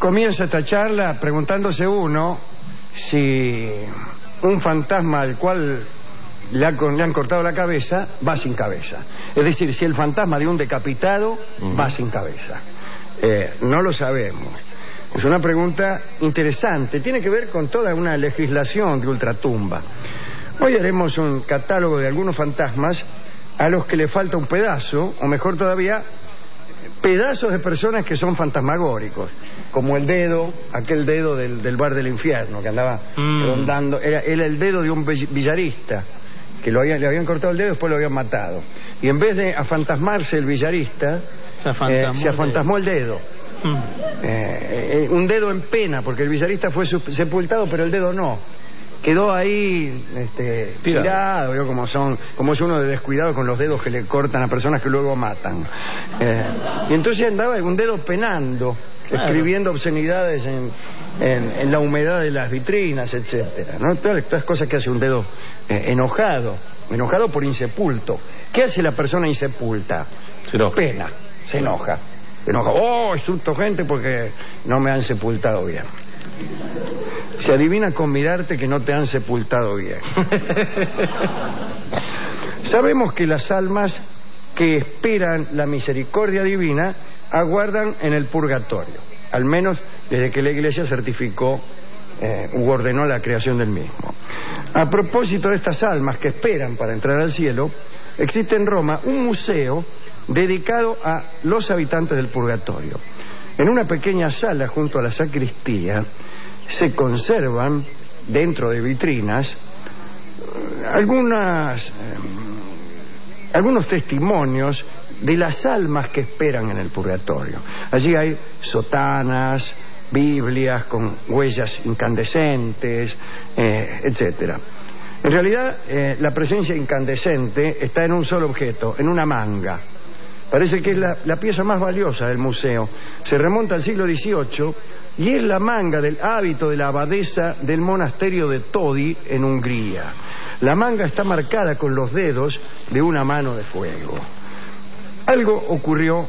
Comienza esta charla preguntándose uno si un fantasma al cual le han cortado la cabeza va sin cabeza. Es decir, si el fantasma de un decapitado va sin cabeza. No lo sabemos. Es una pregunta interesante. Tiene que ver con toda una legislación de ultratumba. Hoy haremos un catálogo de algunos fantasmas a los que le falta un pedazo, o mejor todavía, pedazos de personas que son fantasmagóricos, como el dedo, aquel dedo del bar del infierno que andaba rondando. Era el dedo de un billarista que le habían cortado el dedo y después lo habían matado, y en vez de afantasmarse el billarista se afantasmó el dedo. Un dedo en pena, porque el billarista fue sepultado pero el dedo no. Quedó ahí tirado, ¿vio? Como es uno de descuidado con los dedos que le cortan a personas que luego matan. Y entonces andaba un dedo penando, escribiendo obscenidades en la humedad de las vitrinas, etcétera, ¿no? Todas cosas que hace un dedo enojado por insepulto. ¿Qué hace la persona insepulta? Se enoja. Pena, se enoja. Oh, insulto gente porque no me han sepultado bien. Se adivina con mirarte que no te han sepultado bien. Sabemos que las almas que esperan la misericordia divina aguardan en el purgatorio, al menos desde que la Iglesia certificó u ordenó la creación del mismo. A propósito de estas almas que esperan para entrar al cielo, existe en Roma un museo dedicado a los habitantes del purgatorio. En una pequeña sala junto a la sacristía se conservan, dentro de vitrinas, algunos testimonios de las almas que esperan en el purgatorio. Allí hay sotanas, Biblias con huellas incandescentes, etcétera. En realidad, la presencia incandescente está en un solo objeto, en una manga. Parece que es la pieza más valiosa del museo. Se remonta al siglo XVIII y es la manga del hábito de la abadesa del monasterio de Todi, en Hungría. La manga está marcada con los dedos de una mano de fuego. Algo ocurrió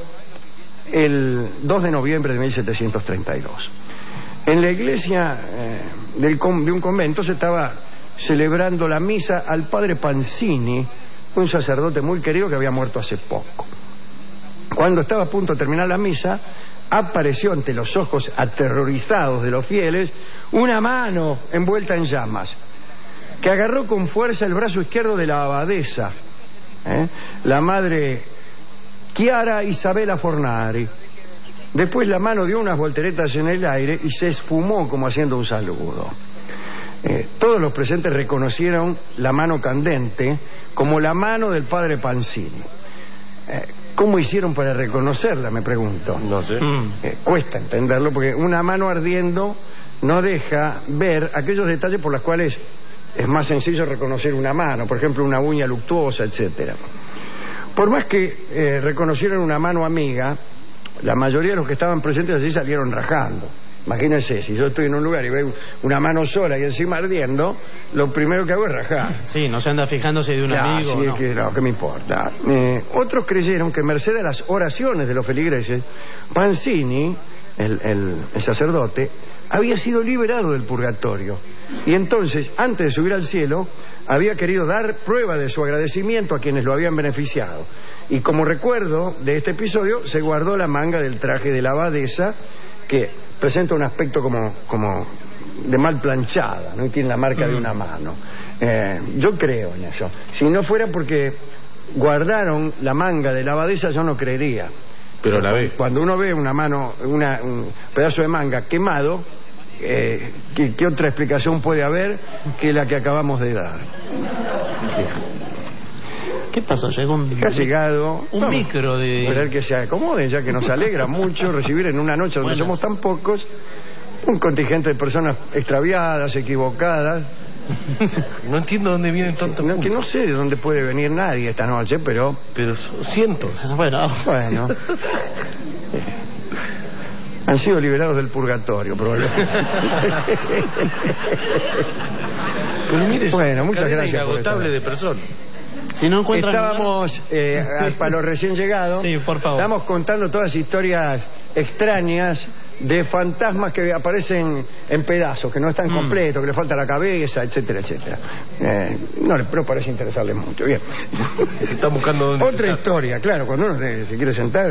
el 2 de noviembre de 1732. En la iglesia de un convento se estaba celebrando la misa al padre Panzini, un sacerdote muy querido que había muerto hace poco. Cuando estaba a punto de terminar la misa, apareció ante los ojos aterrorizados de los fieles una mano envuelta en llamas, que agarró con fuerza el brazo izquierdo de la abadesa, la madre Chiara Isabella Fornari. Después la mano dio unas volteretas en el aire y se esfumó como haciendo un saludo. Todos los presentes reconocieron la mano candente como la mano del padre Panzini. ¿Cómo hicieron para reconocerla, me pregunto? No sé. Cuesta entenderlo porque una mano ardiendo no deja ver aquellos detalles por los cuales es más sencillo reconocer una mano, por ejemplo una uña luctuosa, etcétera. Por más que reconocieran una mano amiga, la mayoría de los que estaban presentes allí salieron rajando. Imagínense, si yo estoy en un lugar y veo una mano sola y encima ardiendo, lo primero que hago es rajar. Sí, no se anda fijándose de un amigo. Sí, no. ¿Qué me importa? Otros creyeron que merced a las oraciones de los feligreses, Panzini, el sacerdote, había sido liberado del purgatorio. Y entonces, antes de subir al cielo, había querido dar prueba de su agradecimiento a quienes lo habían beneficiado. Y como recuerdo de este episodio, se guardó la manga del traje de la abadesa, que presenta un aspecto como de mal planchada, ¿no? Y tiene la marca de una mano. Yo creo en eso. Si no fuera porque guardaron la manga de la abadesa, yo no creería. Pero la ve. Cuando uno ve una mano, un pedazo de manga quemado, ¿qué otra explicación puede haber que la que acabamos de dar? ¿Qué pasó? Llegó Ha llegado un micro de... Esperar que se acomoden, ya que nos alegra mucho recibir en una noche donde somos tan pocos un contingente de personas extraviadas, equivocadas. No entiendo dónde vienen tantos Que no sé de dónde puede venir nadie esta noche, pero son cientos. Bueno. Han sido liberados del purgatorio, probablemente. Pero mire, bueno, muchas gracias. Inagotable de personas. Si no encuentran... Estábamos, para los recién llegados, sí, por favor. Estamos contando todas historias extrañas de fantasmas que aparecen en pedazos, que no están completos, que le falta la cabeza, etcétera, etcétera. No parece interesarles mucho. Bien. Está buscando dónde Otra sentar. historia, claro, cuando uno se quiere sentar...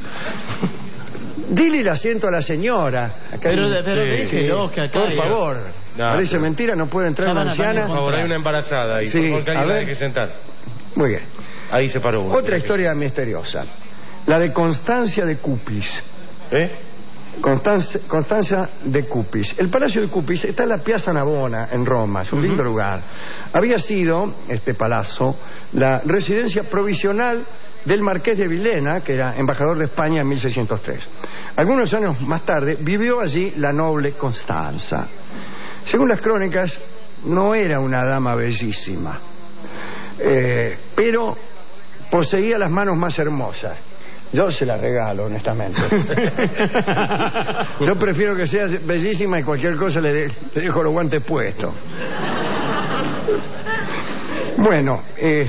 Dile el asiento a la señora. Acá Pero Sí. déjelo que acá... por favor. No, Parece pero- mentira, no puede entrar Ya una van a anciana. Por favor, hay una embarazada ahí. Sí, Por favor, que a alguien la ver. deje sentar. Muy bien. Ahí se paró uno. Otra historia misteriosa. La de Constancia de Cupis. Constanza de Cupis. El Palacio de Cupis está en la Piazza Navona, en Roma. Es un lindo lugar. Había sido, este palazzo, la residencia provisional del Marqués de Villena, que era embajador de España en 1603. Algunos años más tarde vivió allí la noble Constanza. Según las crónicas, no era una dama bellísima, pero poseía las manos más hermosas. Yo se la regalo, honestamente. Yo prefiero que sea bellísima y cualquier cosa le dejo los guantes puestos. Bueno,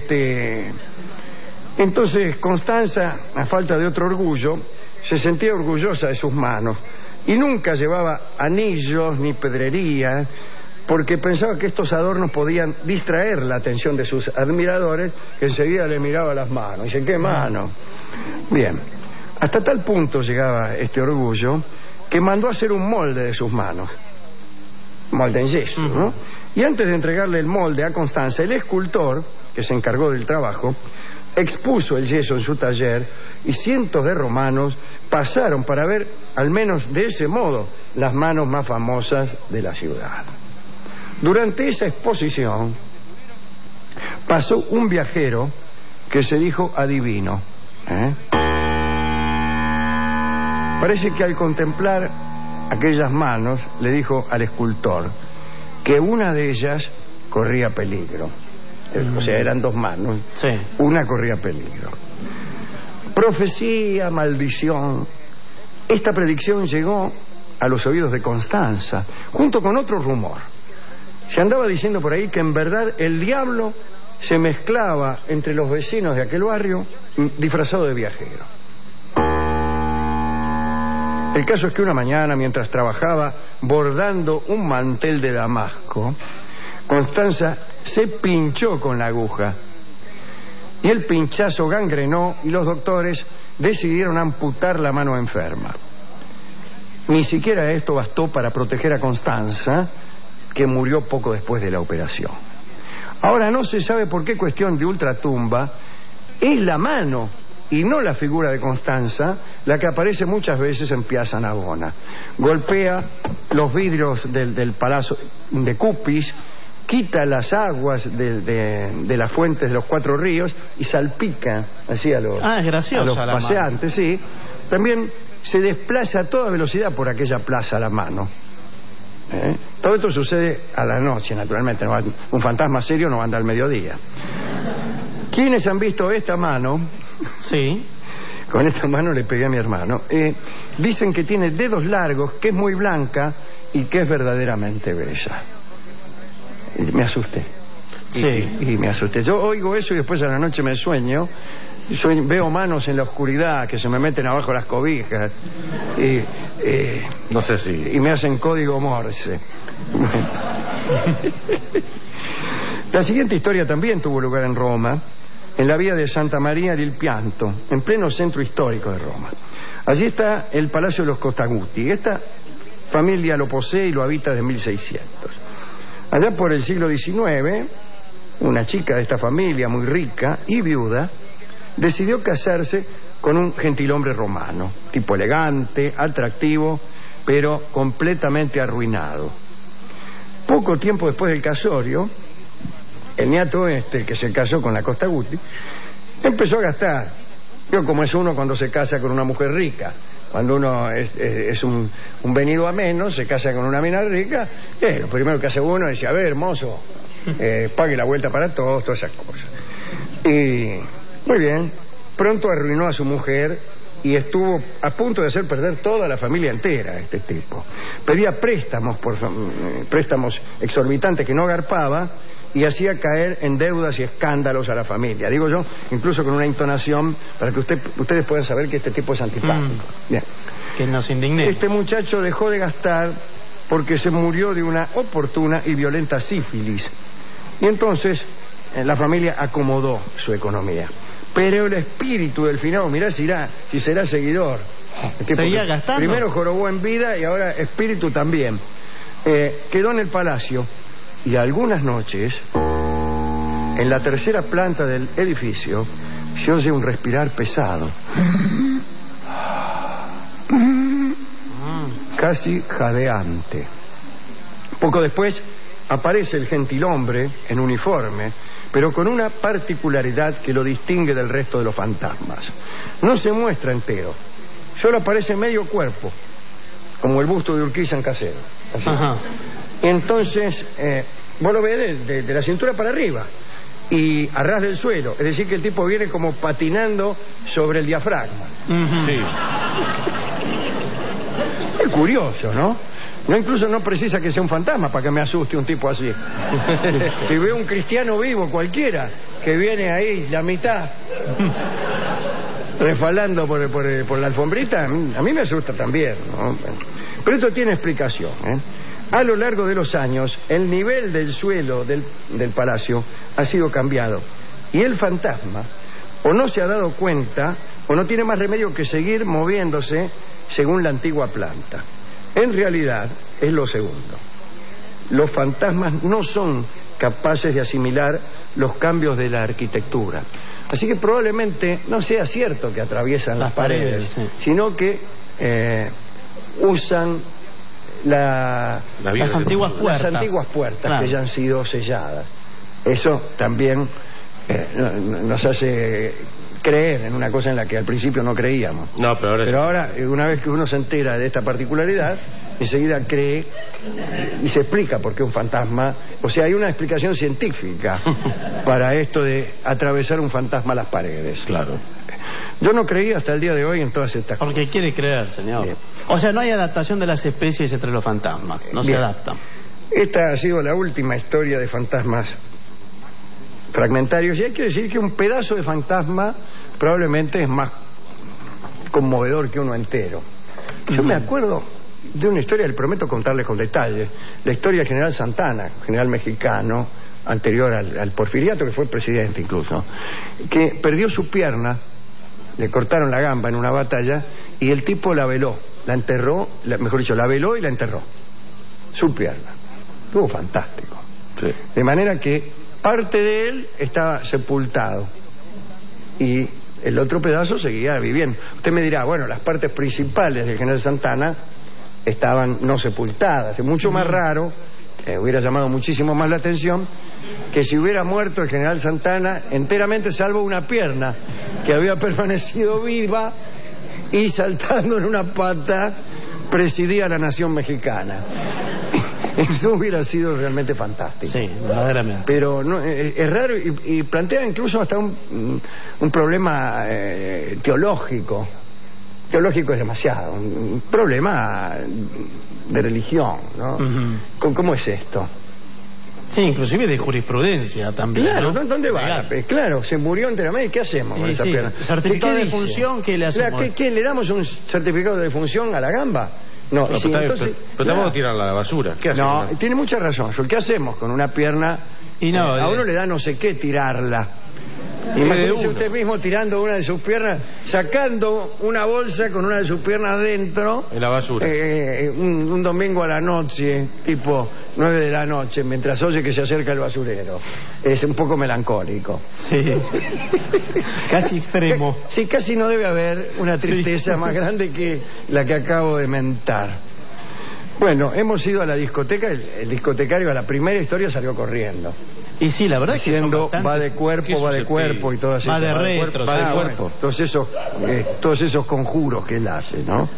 entonces Constanza, a falta de otro orgullo, se sentía orgullosa de sus manos y nunca llevaba anillos ni pedrería, porque pensaba que estos adornos podían distraer la atención de sus admiradores, que enseguida le miraba las manos. Dice, ¿qué mano? Bien, hasta tal punto llegaba este orgullo que mandó a hacer un molde de sus manos, molde en yeso, ¿no? Y antes de entregarle el molde a Constanza, el escultor, que se encargó del trabajo, expuso el yeso en su taller y cientos de romanos pasaron para ver, al menos de ese modo, las manos más famosas de la ciudad. Durante esa exposición pasó un viajero que se dijo adivino. Parece que al contemplar aquellas manos le dijo al escultor que una de ellas corría peligro. O sea, eran dos manos. Sí. Una corría peligro. Profecía, maldición. Esta predicción llegó a los oídos de Constanza, junto con otro rumor. Se andaba diciendo por ahí que en verdad el diablo se mezclaba entre los vecinos de aquel barrio disfrazado de viajero. El caso es que una mañana, mientras trabajaba bordando un mantel de damasco, Constanza se pinchó con la aguja y el pinchazo gangrenó y los doctores decidieron amputar la mano enferma. Ni siquiera esto bastó para proteger a Constanza, que murió poco después de la operación. Ahora no se sabe por qué cuestión de ultratumba es la mano y no la figura de Constanza la que aparece muchas veces en Piazza Navona. Golpea los vidrios del Palacio de Cupis, quita las aguas de las fuentes de los cuatro ríos y salpica así a los, es graciosa a los la paseantes, sí. También se desplaza a toda velocidad por aquella plaza a la mano. Todo esto sucede a la noche, naturalmente. Un fantasma serio no anda al mediodía. ¿Quiénes han visto esta mano? Sí. Con esta mano le pegué a mi hermano. Dicen que tiene dedos largos, que es muy blanca y que es verdaderamente bella. Me asusté. Sí. Y me asusté. Yo oigo eso y después a la noche me sueño. Veo manos en la oscuridad que se me meten abajo las cobijas No sé si... y me hacen código Morse. La siguiente historia también tuvo lugar en Roma, en la vía de Santa María del Pianto, en pleno centro histórico de Roma. Allí está el Palacio de los Costaguti. Esta familia lo posee y lo habita desde 1600. Allá por el siglo XIX, una chica de esta familia, muy rica y viuda, decidió casarse con un gentilhombre romano, tipo elegante, atractivo, pero completamente arruinado. Poco tiempo después del casorio, el niato que se casó con la Costaguti, empezó a gastar. Yo, como es uno cuando se casa con una mujer rica, cuando uno es un venido a menos, se casa con una mina rica, lo primero que hace uno es decir, a ver, hermoso, pague la vuelta para todos, todas esas cosas. Y muy bien, pronto arruinó a su mujer y estuvo a punto de hacer perder toda la familia entera, este tipo. Pedía préstamos, préstamos exorbitantes que no garpaba, y hacía caer en deudas y escándalos a la familia. Digo yo, incluso con una entonación para que ustedes puedan saber que este tipo es antipático. Bien. que nos indignemos. Este muchacho dejó de gastar porque se murió de una oportuna y violenta sífilis. Y entonces la familia acomodó su economía. Pero el espíritu del finado, mirá si será seguidor. ¿Seguía gastando? Primero jorobó en vida y ahora espíritu también. Quedó en el palacio y algunas noches, en la tercera planta del edificio, se oye un respirar pesado. Casi jadeante. Poco después aparece el gentilhombre en uniforme, pero con una particularidad que lo distingue del resto de los fantasmas. No se muestra entero, solo aparece medio cuerpo, como el busto de Urquiza en Casero. Así. Ajá. Entonces, vos lo ves de la cintura para arriba y a ras del suelo, es decir que el tipo viene como patinando sobre el diafragma. Sí. Es curioso, ¿no? No, incluso no precisa que sea un fantasma para que me asuste un tipo así. Si veo un cristiano vivo cualquiera que viene ahí la mitad resbalando por la alfombrita, a mí me asusta también, ¿no? Pero esto tiene explicación, ¿eh? A lo largo de los años el nivel del suelo del palacio ha sido cambiado y el fantasma o no se ha dado cuenta o no tiene más remedio que seguir moviéndose según la antigua planta. En realidad es lo segundo. Los fantasmas no son capaces de asimilar los cambios de la arquitectura. Así que probablemente no sea cierto que atraviesan las paredes, sí, sino que usan las antiguas puertas claro, que ya han sido selladas. Eso también nos hace creer en una cosa en la que al principio no creíamos. No, pero ahora, una vez que uno se entera de esta particularidad, enseguida cree y se explica por qué un fantasma... O sea, hay una explicación científica para esto de atravesar un fantasma las paredes. Claro. Yo no creía hasta el día de hoy en todas estas cosas. Porque quiere creer, señor. Bien. O sea, no hay adaptación de las especies entre los fantasmas. No se Bien. adaptan. Esta ha sido la última historia de fantasmas fragmentarios. Y hay que decir que un pedazo de fantasma probablemente es más conmovedor que uno entero. Yo me acuerdo de una historia, le prometo contarles con detalle, la historia del general Santana, general mexicano, anterior al porfiriato, que fue presidente incluso, que perdió su pierna, le cortaron la gamba en una batalla y el tipo la veló, la enterró, mejor dicho, la veló y la enterró, su pierna. Estuvo fantástico. Sí. De manera que parte de él estaba sepultado y el otro pedazo seguía viviendo. Usted me dirá, bueno, las partes principales del general Santana estaban no sepultadas. Es mucho más raro, hubiera llamado muchísimo más la atención, que si hubiera muerto el general Santana enteramente salvo una pierna que había permanecido viva y saltando en una pata presidía a la nación mexicana. Eso hubiera sido realmente fantástico. Sí, verdaderamente. Pero no, es raro y plantea incluso hasta un problema teológico. Teológico es demasiado. Un problema de religión, ¿no? ¿Cómo es esto? Sí, inclusive de jurisprudencia también. Claro, ¿no? ¿dónde va? Legal. Claro, se murió enteramente. ¿Qué hacemos con esa pierna? Certificado ¿Qué de dice? función, ¿qué le hacemos? ¿Qué, le damos un certificado de función a la gamba? No, No, sí, pero entonces, tampoco tirarla a la basura. ¿Qué hacemos? no, tiene mucha razón. ¿Qué hacemos con una pierna? Y no, A uno le da no sé qué tirarla. Imagínese usted mismo tirando una de sus piernas, sacando una bolsa con una de sus piernas dentro. En la basura. Un domingo a la noche, tipo 9 de la noche, mientras oye que se acerca el basurero. Es un poco melancólico. Sí. Casi extremo. Sí, casi no debe haber una tristeza más grande que la que acabo de mentar. Bueno, hemos ido a la discoteca, el discotecario a la primera historia salió corriendo. Y sí, la verdad es que son Diciendo, bastantes. va de cuerpo y todas Va esas. de retro, va de Ah, cuerpo. bueno, todos esos conjuros que él hace, ¿no?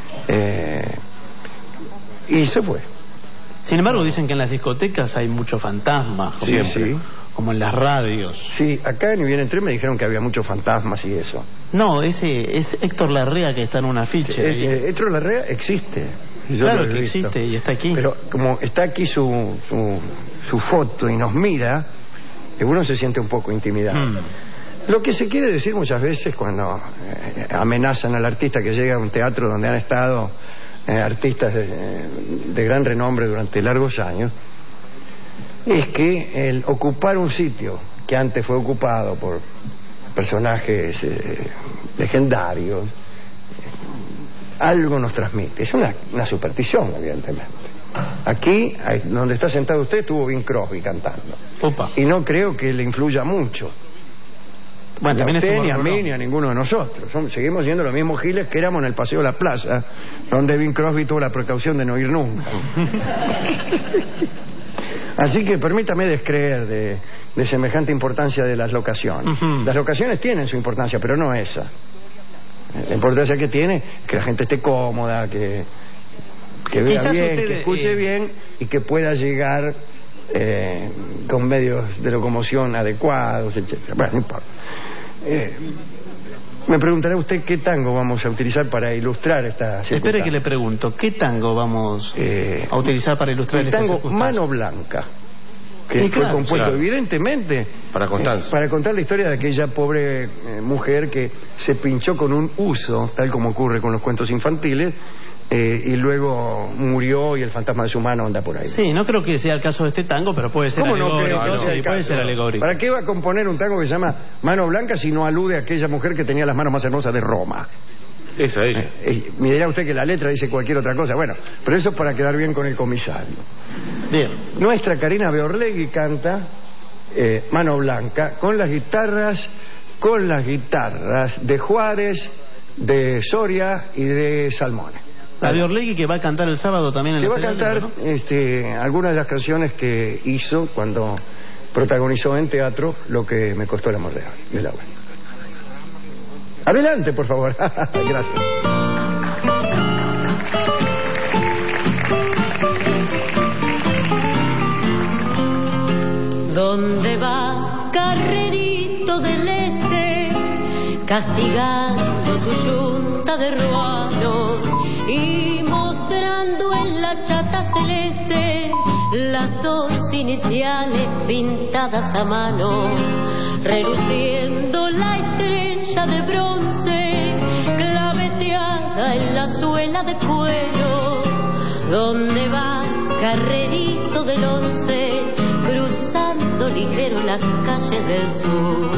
Y se fue. Sin embargo, dicen que en las discotecas hay muchos fantasmas, como, Sí. como en las radios. Sí, acá en Ni Bien Entré me dijeron que había muchos fantasmas y eso. No, ese es Héctor Larrea que está en un afiche. ahí. Héctor Larrea existe. Yo Claro lo he que visto. existe y está aquí. Pero como está aquí su foto y nos mira, uno se siente un poco intimidado. Lo que se quiere decir muchas veces cuando amenazan al artista que llega a un teatro donde han estado artistas de gran renombre durante largos años, es que el ocupar un sitio que antes fue ocupado por personajes legendarios, algo nos transmite. Es una superstición, evidentemente. Aquí, donde está sentado usted, estuvo Bing Crosby cantando. Opa. Y no creo que le influya mucho. Bueno, Ni a también usted, estuvo ni a mí, Rolón. ni a ninguno de nosotros. Seguimos siendo los mismos giles que éramos en el Paseo de la Plaza, donde Bing Crosby tuvo la precaución de no ir nunca. Así que permítame descreer de semejante importancia de las locaciones. Las locaciones tienen su importancia, pero no esa. La importancia que tiene es que la gente esté cómoda, que vea Quizás bien, usted, que escuche bien y que pueda llegar con medios de locomoción adecuados, etcétera. Bueno, no importa. Me preguntará usted qué tango vamos a utilizar para ilustrar esta circunstancia. Espere que le pregunto, ¿qué tango vamos a utilizar para ilustrar el esta tango circunstancia? Mano Blanca, que Sí, fue claro, compuesto claro. evidentemente Para Constanza. para contar la historia de aquella pobre mujer que se pinchó con un huso, tal como ocurre con los cuentos infantiles, y luego murió y el fantasma de su mano anda por ahí. Sí, no creo que sea el caso de este tango, pero puede ser ¿Cómo no alegórico. creo que sea el Sí, puede caso? ser alegórico. ¿Para qué va a componer un tango que se llama Mano Blanca si no alude a aquella mujer que tenía las manos más hermosas de Roma? Esa, ella. Me dirá usted que la letra dice cualquier otra cosa. Bueno, pero eso es para quedar bien con el comisario. Bien. Nuestra Karina Beorlegui canta Mano Blanca con las guitarras de Juárez, de Soria y de Salmone. La Beorlegui que va a cantar el sábado también en Que la va a Feria del cantar Libro, ¿no? algunas de las canciones que hizo cuando protagonizó en teatro Lo que me costó el amor de la buena. Adelante, por favor. Gracias. ¿Dónde va, carrerito del este, castigando tu yunta de ruanos y mostrando en la chata celeste las dos iniciales pintadas a mano, reluciendo la estrella de bronce claveteada en la suela de cuero? ¿Dónde va, carrerito del 11, cruzando ligero las calles del sur?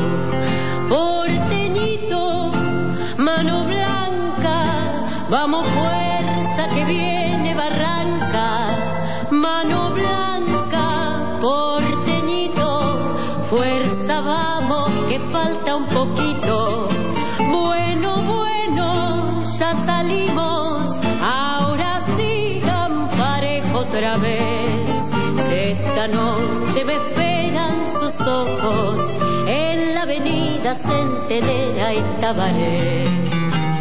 Porteñito, mano blanca, vamos fuerza que viene Barranca. Mano blanca, porteñito, fuerza vamos que falta un poquito. Bueno, bueno, ya salimos, ahora sigan parejo otra vez. Esta noche me esperan sus ojos en la avenida Centenera y Tabaré.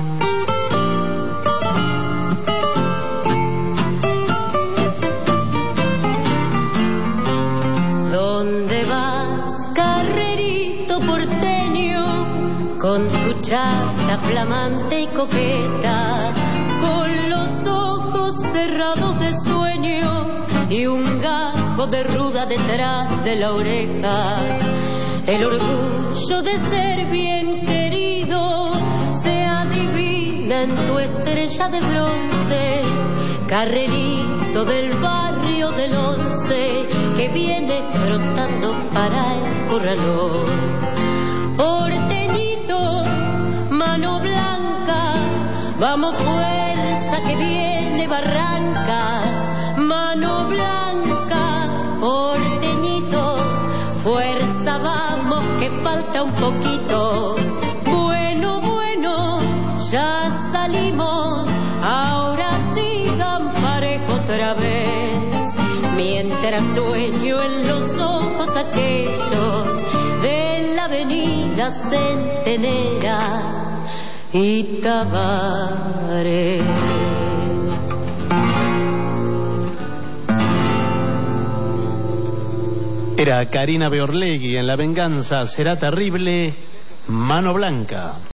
¿Dónde vas, carrerito porteño, con tu chata flamante y coqueta, con los ojos cerrados de sueño y un gajo de ruda detrás de la oreja? El orgullo de ser bien querido se adivina en tu estrella de bronce, carrerito del barrio del 11 que viene trotando para el corralón. Porteñito, mano blanca, vamos fuerza que viene Barranca. Mano blanca, porteñito, fuerza vamos que falta un poquito. Bueno, bueno, ya salimos, ahora sigan parejo otra vez. Mientras sueño en los ojos aquellos de la avenida Centenera y Tabaré. Era Karina Beorlegui en La venganza será terrible, Mano Blanca.